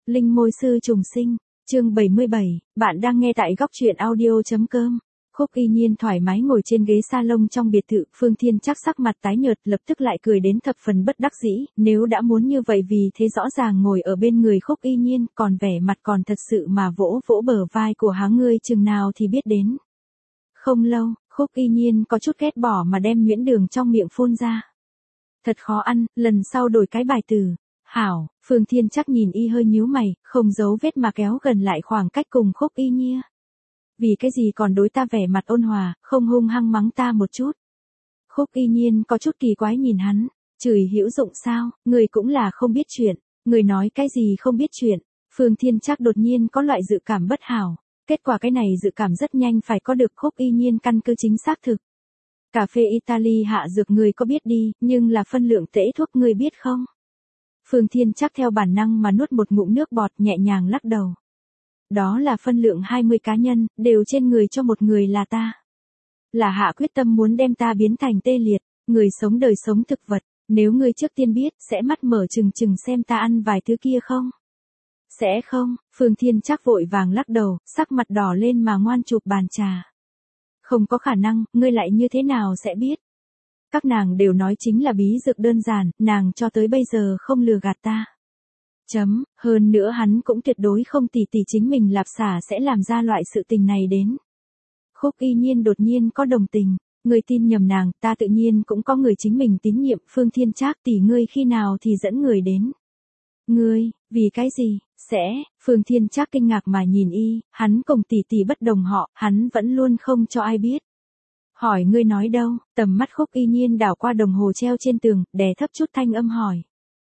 Linh môi sư trùng sinh, chương 77, bạn đang nghe tại góc truyện audio.com. Khúc Y Nhiên thoải mái ngồi trên ghế salon trong biệt thự, Phương Thiên Trác sắc mặt tái nhợt, lập tức lại cười đến thập phần bất đắc dĩ, nếu đã muốn như vậy vì thế rõ ràng ngồi ở bên người Khúc Y Nhiên, còn vẻ mặt còn thật sự mà vỗ vỗ bờ vai của hắn, ngươi chừng nào thì biết đến. Không lâu, Khúc Y Nhiên có chút ghét bỏ mà đem nhuyễn đường trong miệng phun ra. Thật khó ăn, lần sau đổi cái bài từ. Hảo, Phương Thiên Trác nhìn y hơi nhíu mày, không giấu vết mà kéo gần lại khoảng cách cùng Khúc Y Nhiên. Vì cái gì còn đối ta vẻ mặt ôn hòa, không hung hăng mắng ta một chút. Khúc Y Nhiên có chút kỳ quái nhìn hắn, chửi hữu dụng sao, người cũng là không biết chuyện, người nói cái gì không biết chuyện. Phương Thiên Trác đột nhiên có loại dự cảm bất hảo, kết quả cái này dự cảm rất nhanh phải có được Khúc Y Nhiên căn cứ chính xác thực. Cà phê Italy hạ dược người có biết đi, nhưng là phân lượng tễ thuốc người biết không? Phương Thiên Trác theo bản năng mà nuốt một ngụm nước bọt, nhẹ nhàng lắc đầu. Đó là phân lượng 20 cá nhân, đều trên người cho một người là ta. Là hạ quyết tâm muốn đem ta biến thành tê liệt, người sống đời sống thực vật, nếu ngươi trước tiên biết, sẽ mắt mở trừng trừng xem ta ăn vài thứ kia không? Sẽ không, Phương Thiên Trác vội vàng lắc đầu, sắc mặt đỏ lên mà ngoan chụp bàn trà. Không có khả năng, ngươi lại như thế nào sẽ biết? Các nàng đều nói chính là bí dược đơn giản, nàng cho tới bây giờ không lừa gạt ta. Hơn nữa hắn cũng tuyệt đối không tỉ chính mình lạp xả sẽ làm ra loại sự tình này đến. Khúc Y Nhiên đột nhiên có đồng tình, người tin nhầm nàng, ta tự nhiên cũng có người chính mình tín nhiệm, Phương Thiên Trác tỷ ngươi khi nào thì dẫn người đến. Ngươi, vì cái gì, Phương Thiên Trác kinh ngạc mà nhìn y, hắn cùng tỷ bất đồng họ, hắn vẫn luôn không cho ai biết. Hỏi ngươi nói đâu, tầm mắt Khúc Y Nhiên đảo qua đồng hồ treo trên tường, đè thấp chút thanh âm hỏi.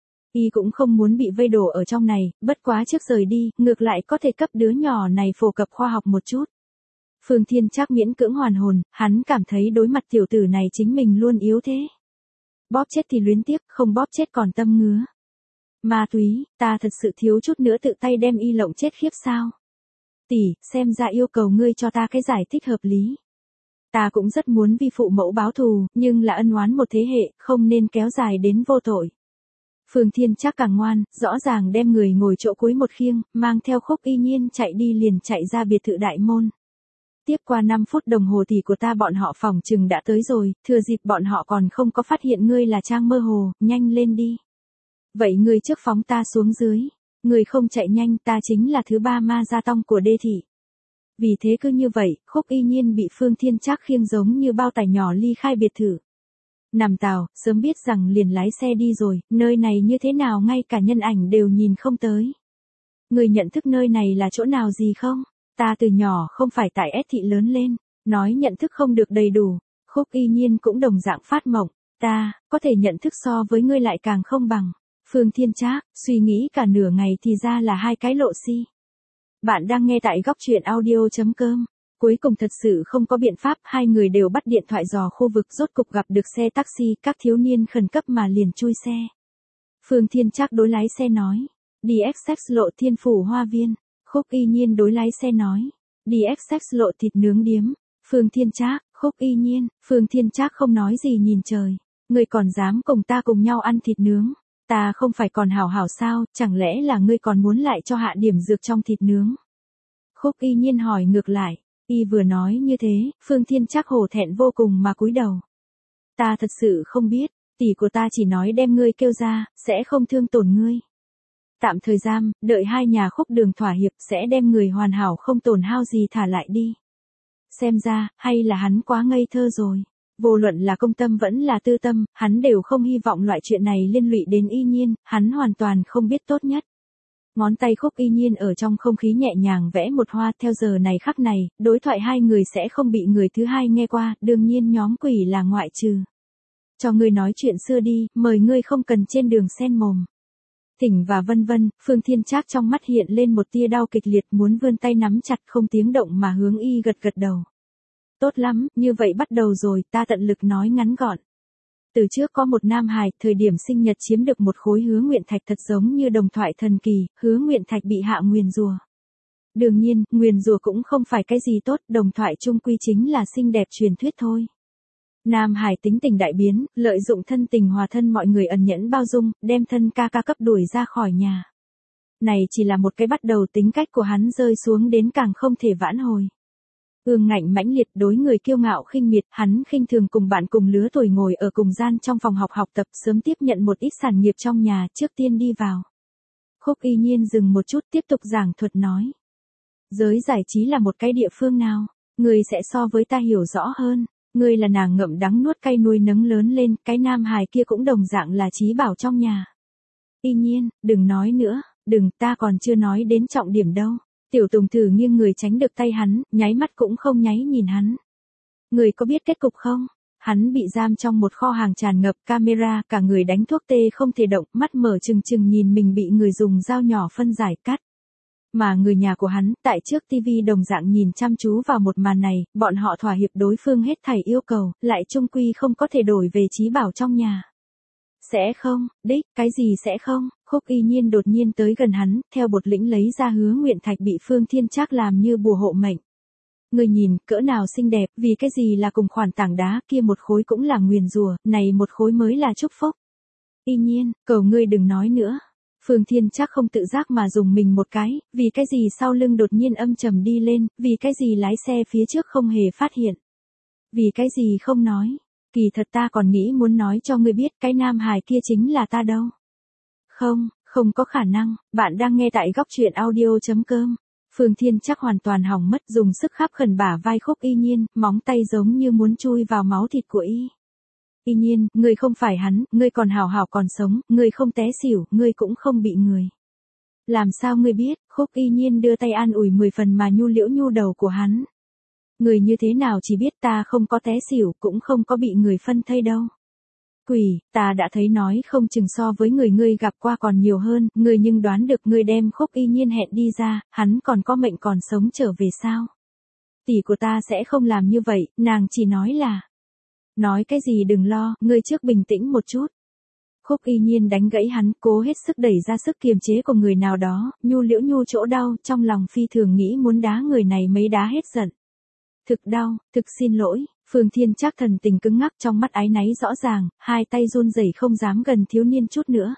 Y cũng không muốn bị vây đổ ở trong này, bất quá trước rời đi, ngược lại có thể cấp đứa nhỏ này phổ cập khoa học một chút. Phương Thiên Trác miễn cưỡng hoàn hồn, hắn cảm thấy đối mặt tiểu tử này chính mình luôn yếu thế. Bóp chết thì luyến tiếc, không bóp chết còn tâm ngứa. Ma túy, ta thật sự thiếu chút nữa tự tay đem y lộng chết khiếp sao. Tỷ, xem ra yêu cầu ngươi cho ta cái giải thích hợp lý. Ta cũng rất muốn vi phụ mẫu báo thù, nhưng là ân oán một thế hệ, không nên kéo dài đến vô tội. Phương Thiên Trác càng ngoan, rõ ràng đem người ngồi chỗ cuối một khiêng, mang theo Khúc Y Nhiên chạy đi liền chạy ra biệt thự đại môn. Tiếp qua 5 phút đồng hồ thì của ta bọn họ phòng chừng đã tới rồi, thừa dịp bọn họ còn không có phát hiện ngươi là trang mơ hồ, nhanh lên đi. Vậy ngươi trước phóng ta xuống dưới, ngươi không chạy nhanh ta chính là thứ 3 ma gia tông của đê thị. Vì thế cứ như vậy, Khúc Y Nhiên bị Phương Thiên Trác khiêng giống như bao tải nhỏ ly khai biệt thự. Nằm tàu, sớm biết rằng liền lái xe đi rồi, nơi này như thế nào ngay cả nhân ảnh đều nhìn không tới. Người nhận thức nơi này là chỗ nào gì không? Ta từ nhỏ không phải tại S thị lớn lên, nói nhận thức không được đầy đủ. Khúc Y Nhiên cũng đồng dạng phát mộng, ta, có thể nhận thức so với ngươi lại càng không bằng. Phương Thiên Trác, suy nghĩ cả nửa ngày thì ra là hai cái lộ si. Bạn đang nghe tại góc truyện audio.com. Cuối cùng thật sự không có biện pháp, hai người đều bắt điện thoại dò khu vực, rốt cục gặp được xe taxi, các thiếu niên khẩn cấp mà liền chui xe. Phương Thiên Trác đối lái xe nói, đi XX lộ Thiên Phủ Hoa Viên. Khúc Y Nhiên đối lái xe nói, đi XX lộ thịt nướng điếm. Phương Thiên Trác, Khúc Y Nhiên, Phương Thiên Trác không nói gì nhìn trời, ngươi còn dám cùng ta cùng nhau ăn thịt nướng, ta không phải còn hảo hảo sao, chẳng lẽ là ngươi còn muốn lại cho hạ điểm dược trong thịt nướng? Khúc Y Nhiên hỏi ngược lại. Y vừa nói như thế, Phương Thiên Trác hổ thẹn vô cùng mà cúi đầu. Ta thật sự không biết, tỷ của ta chỉ nói đem ngươi kêu ra, sẽ không thương tổn ngươi. Tạm thời giam, đợi hai nhà Khúc đường thỏa hiệp sẽ đem người hoàn hảo không tổn hao gì thả lại đi. Xem ra, hay là hắn quá ngây thơ rồi. Vô luận là công tâm vẫn là tư tâm, hắn đều không hy vọng loại chuyện này liên lụy đến Y Nhiên, hắn hoàn toàn không biết tốt nhất. Ngón tay Khúc Y Nhiên ở trong không khí nhẹ nhàng vẽ một hoa, theo giờ này khắc này, đối thoại hai người sẽ không bị người thứ hai nghe qua, đương nhiên nhóm quỷ là ngoại trừ. Cho ngươi nói chuyện xưa đi, mời ngươi không cần trên đường sen mồm. Thỉnh và vân vân, Phương Thiên Trác trong mắt hiện lên một tia đau kịch liệt, muốn vươn tay nắm chặt không tiếng động mà hướng y gật gật đầu. Tốt lắm, như vậy bắt đầu rồi, ta tận lực nói ngắn gọn. Từ trước có một nam hài, thời điểm sinh nhật chiếm được một khối hứa nguyện thạch thật giống như đồng thoại thần kỳ, hứa nguyện thạch bị hạ nguyền rủa. Đương nhiên, nguyền rủa cũng không phải cái gì tốt, đồng thoại chung quy chính là xinh đẹp truyền thuyết thôi. Nam hài tính tình đại biến, lợi dụng thân tình hòa thân mọi người ẩn nhẫn bao dung, đem thân ca cấp đuổi ra khỏi nhà. này chỉ là một cái bắt đầu, tính cách của hắn rơi xuống đến càng không thể vãn hồi. Ương ngạnh mãnh liệt, đối người kiêu ngạo khinh miệt, hắn khinh thường cùng bạn cùng lứa tuổi ngồi ở cùng gian trong phòng học tập, sớm tiếp nhận một ít sản nghiệp trong nhà, trước tiên đi vào. Khúc Y Nhiên dừng một chút, tiếp tục giảng thuật nói. Giới giải trí là một cái địa phương nào, ngươi sẽ so với ta hiểu rõ hơn. Ngươi là nàng ngậm đắng nuốt cay nuôi nấng lớn lên, cái nam hài kia cũng đồng dạng là trí bảo trong nhà. Y Nhiên, đừng nói nữa, đừng, ta còn chưa nói đến trọng điểm đâu. Tiểu Tùng thử nghiêng người tránh được tay hắn, nháy mắt cũng không nháy nhìn hắn. Người có biết kết cục không? Hắn bị giam trong một kho hàng tràn ngập camera, cả người đánh thuốc tê không thể động, mắt mở trừng trừng nhìn mình bị người dùng dao nhỏ phân giải cắt. Mà người nhà của hắn, tại trước TV đồng dạng nhìn chăm chú vào một màn này, bọn họ thỏa hiệp đối phương hết thảy yêu cầu, lại chung quy không có thể đổi về trí bảo trong nhà. Sẽ không, đích, cái gì sẽ không? Khúc Y Nhiên đột nhiên tới gần hắn, theo bột lĩnh lấy ra Hứa Nguyện Thạch bị Phương Thiên Trác làm như bùa hộ mệnh. Người nhìn, cỡ nào xinh đẹp, vì cái gì là cùng khoản tảng đá, kia một khối cũng là nguyền rủa, này một khối mới là chúc phúc. Y Nhiên, cầu ngươi đừng nói nữa. Phương Thiên Trác không tự giác mà dùng mình một cái, vì cái gì sau lưng đột nhiên âm trầm đi lên, vì cái gì lái xe phía trước không hề phát hiện. Vì cái gì không nói. Kỳ thật ta còn nghĩ muốn nói cho ngươi biết cái nam hài kia chính là ta đâu. Không, không có khả năng, bạn đang nghe tại góc truyện audio.com. Phương Thiên Trác hoàn toàn hỏng mất, dùng sức khắp khẩn bả vai Khúc Y Nhiên, móng tay giống như muốn chui vào máu thịt của y. Y Nhiên, ngươi không phải hắn, ngươi còn hảo hảo còn sống, ngươi không té xỉu, ngươi cũng không bị người. Làm sao ngươi biết? Khúc Y Nhiên đưa tay an ủi 10 phần mà nhu liễu nhu đầu của hắn. Người như thế nào chỉ biết ta không có té xỉu, cũng không có bị người phân thây đâu. Quỷ, ta đã thấy nói không chừng so với người ngươi gặp qua còn nhiều hơn, ngươi nhưng đoán được ngươi đem Khúc Y Nhiên hẹn đi ra, hắn còn có mệnh còn sống trở về sao? Tỷ của ta sẽ không làm như vậy, nàng chỉ nói là. Nói cái gì đừng lo, ngươi trước bình tĩnh một chút. Khúc Y Nhiên đánh gãy hắn, cố hết sức đẩy ra sức kiềm chế của người nào đó, nhu liễu nhu chỗ đau, trong lòng phi thường nghĩ muốn đá người này mấy đá hết giận. Thực đau, thực xin lỗi, Phương Thiên Trác thần tình cứng ngắc, trong mắt áy náy rõ ràng, hai tay run rẩy không dám gần thiếu niên chút nữa.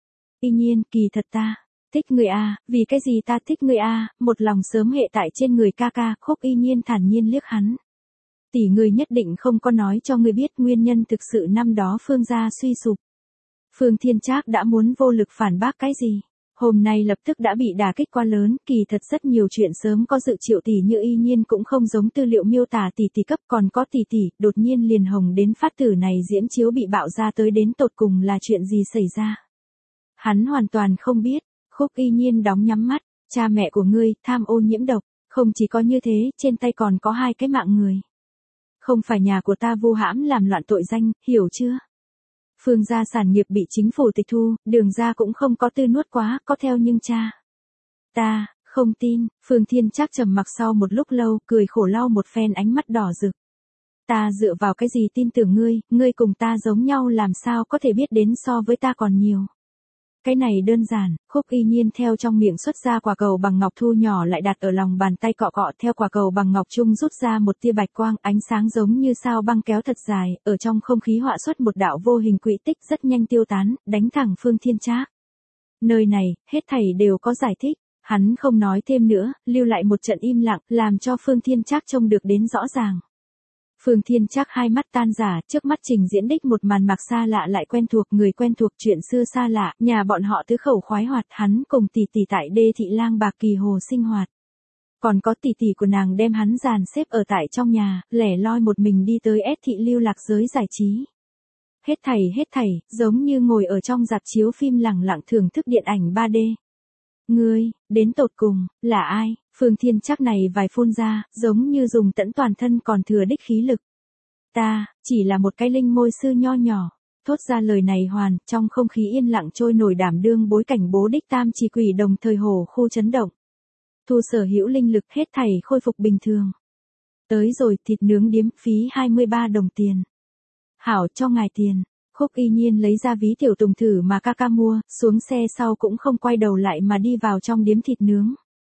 Y Nhiên, kỳ thật ta thích người a, vì cái gì ta thích người a, một lòng sớm hệ tại trên người ca ca. Khúc Y Nhiên thản nhiên liếc hắn. Tỷ ngươi nhất định không có nói cho ngươi biết nguyên nhân thực sự năm đó Phương gia suy sụp. Phương Thiên Trác đã muốn vô lực phản bác cái gì. Hôm nay lập tức đã bị đả kích quá lớn, kỳ thật rất nhiều chuyện sớm có dự triệu tỷ như Y Nhiên cũng không giống tư liệu miêu tả tỷ tỷ cấp, còn có tỷ tỷ, đột nhiên liền hồng đến phát tử này diễm chiếu bị bạo ra tới đến tột cùng là chuyện gì xảy ra. Hắn hoàn toàn không biết. Khúc Y Nhiên đóng nhắm mắt, cha mẹ của ngươi, tham ô nhiễm độc, không chỉ có như thế, trên tay còn có 2 cái mạng người. Không phải nhà của ta vu hãm làm loạn tội danh, hiểu chưa? Phương gia sản nghiệp bị chính phủ tịch thu, Đường gia cũng không có tư nuốt quá, có theo nhưng cha. Ta, không tin. Phương Thiên Trác trầm mặc sau một lúc lâu, cười khổ lau một phen ánh mắt đỏ rực. Ta dựa vào cái gì tin tưởng ngươi cùng ta giống nhau làm sao có thể biết đến so với ta còn nhiều. Cái này đơn giản. Khúc Y Nhiên theo trong miệng xuất ra quả cầu bằng ngọc thu nhỏ lại đặt ở lòng bàn tay cọ cọ, theo quả cầu bằng ngọc trung rút ra một tia bạch quang, ánh sáng giống như sao băng kéo thật dài, ở trong không khí họa xuất một đạo vô hình quỹ tích rất nhanh tiêu tán, đánh thẳng Phương Thiên Trác. Nơi này, hết thảy đều có giải thích. Hắn không nói thêm nữa, lưu lại một trận im lặng, làm cho Phương Thiên Trác trông được đến rõ ràng. Phương Thiên Trác hai mắt tan rã, trước mắt trình diễn đích một màn mạc xa lạ lại quen thuộc, người quen thuộc, chuyện xưa xa lạ, nhà bọn họ tứ khẩu khoái hoạt, hắn cùng tỷ tỷ tại Đê Thị Lang Bạc Kỳ Hồ sinh hoạt. Còn có tỷ tỷ của nàng đem hắn dàn xếp ở tại trong nhà, lẻ loi một mình đi tới S thị lưu lạc giới giải trí. Hết thảy, giống như ngồi ở trong rạp chiếu phim lẳng lặng thưởng thức điện ảnh 3D. Ngươi, đến tột cùng, là ai? Phương Thiên Trác này vài phun ra, giống như dùng tẫn toàn thân còn thừa đích khí lực. Ta, chỉ là một cái linh môi sư nho nhỏ. Thốt ra lời này hoàn, trong không khí yên lặng trôi nổi đảm đương bối cảnh bố đích tam chỉ quỷ đồng thời hồ khu chấn động. Thu sở hữu linh lực hết thảy khôi phục bình thường. Tới rồi, thịt nướng điếm, phí 23 đồng tiền. Hảo, cho ngài tiền. Khúc Y Nhiên lấy ra ví tiểu Tùng thử mà ca ca mua, xuống xe sau cũng không quay đầu lại mà đi vào trong điếm thịt nướng.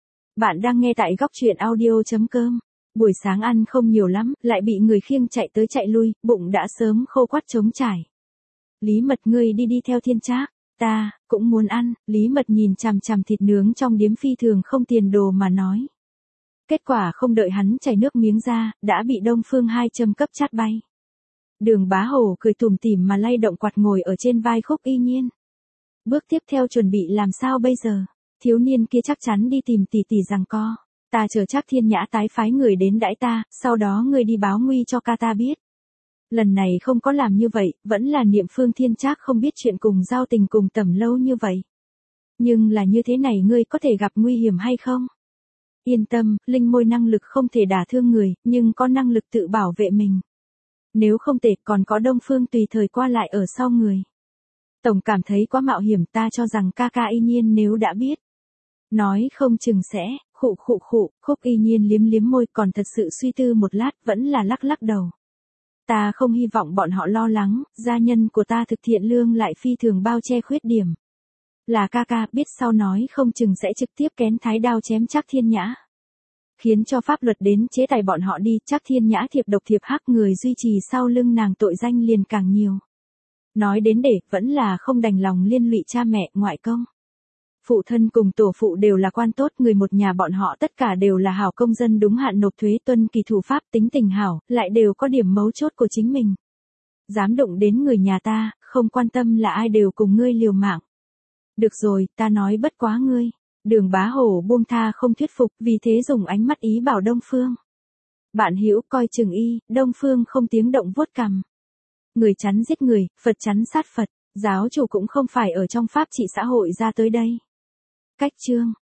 Bạn đang nghe tại góc truyện audio.com. Buổi sáng ăn không nhiều lắm, lại bị người khiêng chạy tới chạy lui, bụng đã sớm khô quắt trống trải. Lý Mật, ngươi đi theo Thiên Trác. Ta, cũng muốn ăn, Lý Mật nhìn chằm chằm thịt nướng trong điếm phi thường không tiền đồ mà nói. Kết quả không đợi hắn chảy nước miếng ra, đã bị Đông Phương Hai châm cấp chát bay. Đường Bá Hổ cười tủm tỉm mà lay động quạt ngồi ở trên vai Khúc Y Nhiên. Bước tiếp theo chuẩn bị làm sao bây giờ? Thiếu niên kia chắc chắn đi tìm tỷ tỷ giằng co. Ta chờ Trác Thiên Nhã tái phái người đến đãi ta, sau đó ngươi đi báo nguy cho ca ta biết. Lần này không có làm như vậy, vẫn là Niệm Phương Thiên Trác không biết chuyện cùng giao tình cùng Tầm Lâu như vậy. Nhưng là như thế này ngươi có thể gặp nguy hiểm hay không? Yên tâm, linh môi năng lực không thể đả thương người, nhưng có năng lực tự bảo vệ mình. Nếu không thể còn có Đông Phương tùy thời qua lại ở sau người. Tổng cảm thấy quá mạo hiểm, ta cho rằng ca ca Y Nhiên nếu đã biết. Nói không chừng sẽ, Khúc Y Nhiên liếm liếm môi còn thật sự suy tư một lát vẫn là lắc lắc đầu. Ta không hy vọng bọn họ lo lắng, gia nhân của ta thực thiện lương lại phi thường bao che khuyết điểm. Là ca ca biết sau nói không chừng sẽ trực tiếp kén thái đao chém Trác Thiên Nhã. Khiến cho pháp luật đến chế tài bọn họ đi, Trác Thiên Nhã thiệp độc thiệp hắc người duy trì sau lưng nàng tội danh liền càng nhiều. Nói đến để, vẫn là không đành lòng liên lụy cha mẹ, ngoại công. Phụ thân cùng tổ phụ đều là quan tốt, người một nhà bọn họ tất cả đều là hảo công dân đúng hạn nộp thuế tuân kỳ thủ pháp tính tình hảo, lại đều có điểm mấu chốt của chính mình. Dám đụng đến người nhà ta, không quan tâm là ai đều cùng ngươi liều mạng. Được rồi, ta nói bất quá ngươi. Đường Bá Hổ buông tha không thuyết phục, vì thế dùng ánh mắt ý bảo Đông Phương. Bạn Hữu coi chừng y, Đông Phương không tiếng động vuốt cằm. Người chắn giết người, Phật chắn sát Phật, giáo chủ cũng không phải ở trong pháp trị xã hội ra tới đây. Cách chương